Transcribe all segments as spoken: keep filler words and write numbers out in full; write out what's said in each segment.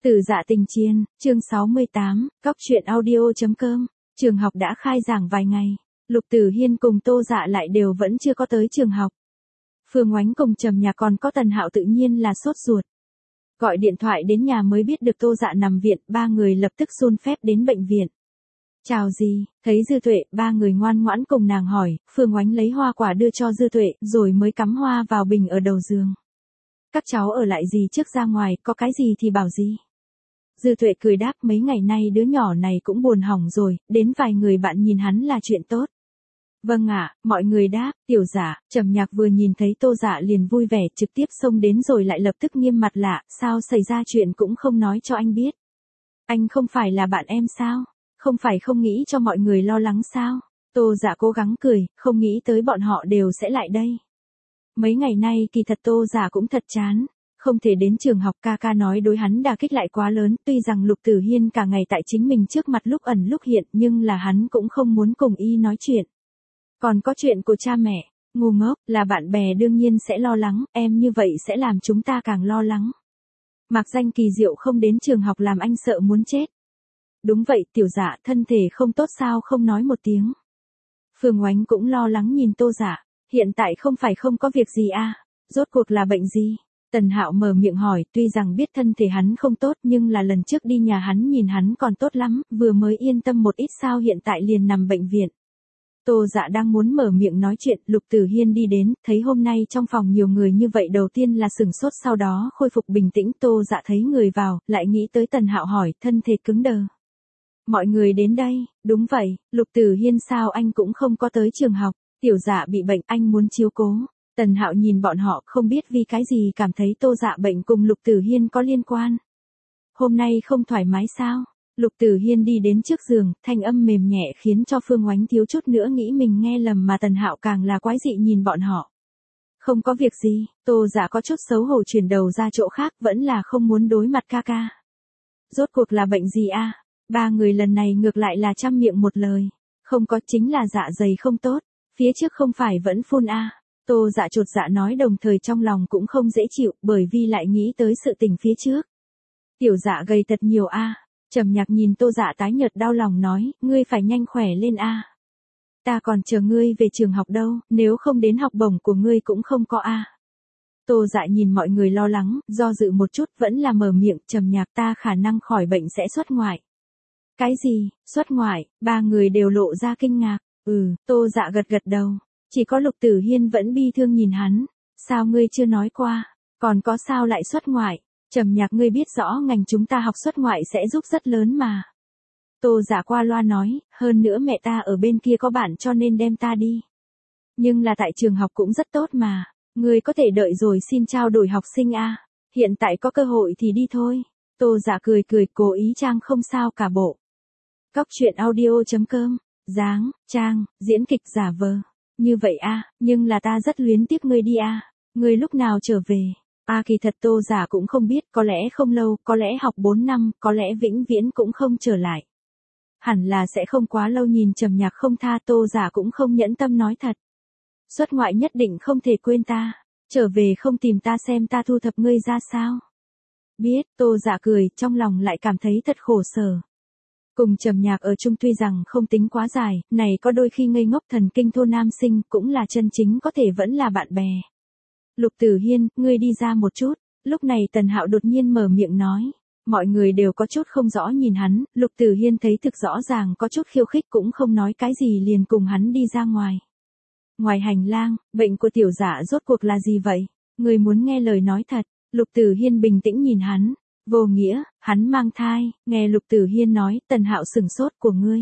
Từ Dạ Tình Chiên, chương sáu mươi tám, Cóc truyện audio.com. Trường học đã khai giảng vài ngày, Lục Tử Hiên cùng Tô Dạ lại đều vẫn chưa có tới trường học. Phương Oánh cùng Trầm Nhạc còn có Tần Hạo tự nhiên là sốt ruột. Gọi điện thoại đến nhà mới biết được Tô Dạ nằm viện, ba người lập tức xin phép đến bệnh viện. Chào gì, thấy Dư Tuệ, ba người ngoan ngoãn cùng nàng hỏi, Phương Oánh lấy hoa quả đưa cho Dư Tuệ, rồi mới cắm hoa vào bình ở đầu giường. Các cháu ở lại gì trước ra ngoài, có cái gì thì bảo gì. Dư Tuệ cười đáp, mấy ngày nay đứa nhỏ này cũng buồn hỏng rồi, đến vài người bạn nhìn hắn là chuyện tốt. Vâng ạ, mọi người đáp. Tiểu Dạ, Trầm Nhạc vừa nhìn thấy Tô Dạ liền vui vẻ, trực tiếp xông đến rồi lại lập tức nghiêm mặt lạ, sao xảy ra chuyện cũng không nói cho anh biết. Anh không phải là bạn em sao? Không phải không nghĩ cho mọi người lo lắng sao? Tô Dạ cố gắng cười, không nghĩ tới bọn họ đều sẽ lại đây. Mấy ngày nay kỳ thật Tô Dạ cũng thật chán. Không thể đến trường học, ca ca nói đối hắn đả kích lại quá lớn, tuy rằng Lục Tử Hiên cả ngày tại chính mình trước mặt lúc ẩn lúc hiện, nhưng là hắn cũng không muốn cùng y nói chuyện. Còn có chuyện của cha mẹ, ngu ngốc, là bạn bè đương nhiên sẽ lo lắng, em như vậy sẽ làm chúng ta càng lo lắng. Mạc Danh kỳ diệu không đến trường học làm anh sợ muốn chết. Đúng vậy, Tiểu Dạ, thân thể không tốt sao không nói một tiếng. Phương Oánh cũng lo lắng nhìn Tô Dạ, hiện tại không phải không có việc gì à, rốt cuộc là bệnh gì? Tần Hạo mở miệng hỏi, tuy rằng biết thân thể hắn không tốt nhưng là lần trước đi nhà hắn nhìn hắn còn tốt lắm, vừa mới yên tâm một ít sao hiện tại liền nằm bệnh viện. Tô Dạ đang muốn mở miệng nói chuyện, Lục Tử Hiên đi đến, thấy hôm nay trong phòng nhiều người như vậy đầu tiên là sửng sốt sau đó khôi phục bình tĩnh. Tô Dạ thấy người vào, lại nghĩ tới Tần Hạo hỏi, thân thể cứng đờ. Mọi người đến đây, đúng vậy, Lục Tử Hiên sao anh cũng không có tới trường học, Tiểu Dạ bị bệnh anh muốn chiếu cố. Tần Hạo nhìn bọn họ không biết vì cái gì cảm thấy Tô Dạ bệnh cùng Lục Tử Hiên có liên quan. Hôm nay không thoải mái sao? Lục Tử Hiên đi đến trước giường, thanh âm mềm nhẹ khiến cho Phương Oánh thiếu chút nữa nghĩ mình nghe lầm mà Tần Hạo càng là quái dị nhìn bọn họ. Không có việc gì, Tô Dạ có chút xấu hổ chuyển đầu ra chỗ khác, vẫn là không muốn đối mặt ca ca. Rốt cuộc là bệnh gì a? À? Ba người lần này ngược lại là trăm miệng một lời. Không có, chính là dạ dày không tốt, phía trước không phải vẫn phun a? À? Tô Dạ chột dạ nói, đồng thời trong lòng cũng không dễ chịu, bởi vì lại nghĩ tới sự tình phía trước. Tiểu Dạ gầy thật nhiều a. À. Trầm Nhạc nhìn Tô Dạ tái nhợt đau lòng nói, ngươi phải nhanh khỏe lên a. À. Ta còn chờ ngươi về trường học đâu, nếu không đến học bổng của ngươi cũng không có a. À. Tô Dạ nhìn mọi người lo lắng, do dự một chút vẫn là mở miệng, Trầm Nhạc, ta khả năng khỏi bệnh sẽ xuất ngoại. Cái gì, xuất ngoại? Ba người đều lộ ra kinh ngạc. Ừ, Tô Dạ gật gật đầu. Chỉ có Lục Tử Hiên vẫn bi thương nhìn hắn. Sao ngươi chưa nói qua? Còn có sao lại xuất ngoại? Trầm Nhạc, ngươi biết rõ ngành chúng ta học xuất ngoại sẽ giúp rất lớn mà. Tô Dạ qua loa nói, hơn nữa mẹ ta ở bên kia có bạn cho nên đem ta đi. Nhưng là tại trường học cũng rất tốt mà. Ngươi có thể đợi rồi xin trao đổi học sinh a. Hiện tại có cơ hội thì đi thôi. Tô Dạ cười cười, cố ý trang không sao cả bộ. Cóc truyện audio.com. Dáng, trang, diễn kịch giả vờ. Như vậy a, à, nhưng là ta rất luyến tiếc ngươi đi a. À. Ngươi lúc nào trở về? A à, kỳ thật Tô Dạ cũng không biết, có lẽ không lâu, có lẽ học bốn năm, có lẽ vĩnh viễn cũng không trở lại. Hẳn là sẽ không quá lâu. Nhìn Trầm Nhạc không tha, Tô Dạ cũng không nhẫn tâm nói thật. Xuất ngoại nhất định không thể quên ta, trở về không tìm ta xem ta thu thập ngươi ra sao. Biết, Tô Dạ cười, trong lòng lại cảm thấy thật khổ sở. Cùng Trầm Nhạc ở chung tuy rằng không tính quá dài, này có đôi khi ngây ngốc thần kinh thô nam sinh, cũng là chân chính có thể vẫn là bạn bè. Lục Tử Hiên, ngươi đi ra một chút. Lúc này Tần Hạo đột nhiên mở miệng nói. Mọi người đều có chút không rõ nhìn hắn, Lục Tử Hiên thấy thực rõ ràng có chút khiêu khích cũng không nói cái gì liền cùng hắn đi ra ngoài. Ngoài hành lang, bệnh của Tiểu Dạ rốt cuộc là gì vậy? Người muốn nghe lời nói thật. Lục Tử Hiên bình tĩnh nhìn hắn. Vô nghĩa, hắn mang thai. Nghe Lục Tử Hiên nói, Tần Hạo sửng sốt, của ngươi.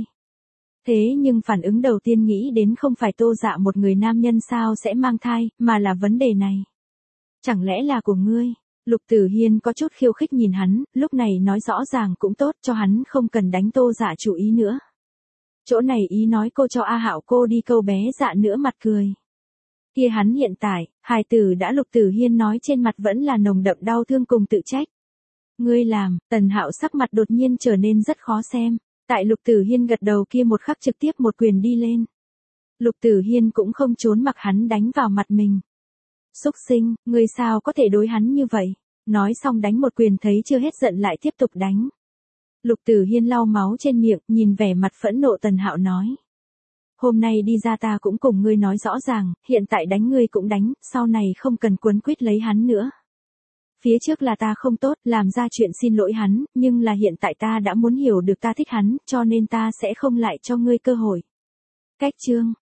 Thế nhưng phản ứng đầu tiên nghĩ đến không phải Tô Dạ một người nam nhân sao sẽ mang thai, mà là vấn đề này. Chẳng lẽ là của ngươi? Lục Tử Hiên có chút khiêu khích nhìn hắn, lúc này nói rõ ràng cũng tốt cho hắn không cần đánh Tô Dạ chủ ý nữa. Chỗ này ý nói cô cho A Hạo cô đi câu bé Dạ nữa mặt cười. Kia hắn hiện tại, hài tử đã. Lục Tử Hiên nói trên mặt vẫn là nồng đậm đau thương cùng tự trách. Ngươi làm, Tần Hạo sắc mặt đột nhiên trở nên rất khó xem. Tại Lục Tử Hiên gật đầu kia một khắc trực tiếp một quyền đi lên. Lục Tử Hiên cũng không trốn mặc hắn đánh vào mặt mình. Xúc sinh, ngươi sao có thể đối hắn như vậy? Nói xong đánh một quyền, thấy chưa hết giận lại tiếp tục đánh. Lục Tử Hiên lau máu trên miệng, nhìn vẻ mặt phẫn nộ Tần Hạo nói. Hôm nay đi ra ta cũng cùng ngươi nói rõ ràng, hiện tại đánh ngươi cũng đánh, sau này không cần quấn quýt lấy hắn nữa. Phía trước là ta không tốt, làm ra chuyện xin lỗi hắn, nhưng là hiện tại ta đã muốn hiểu được ta thích hắn, cho nên ta sẽ không lại cho ngươi cơ hội. Cách chương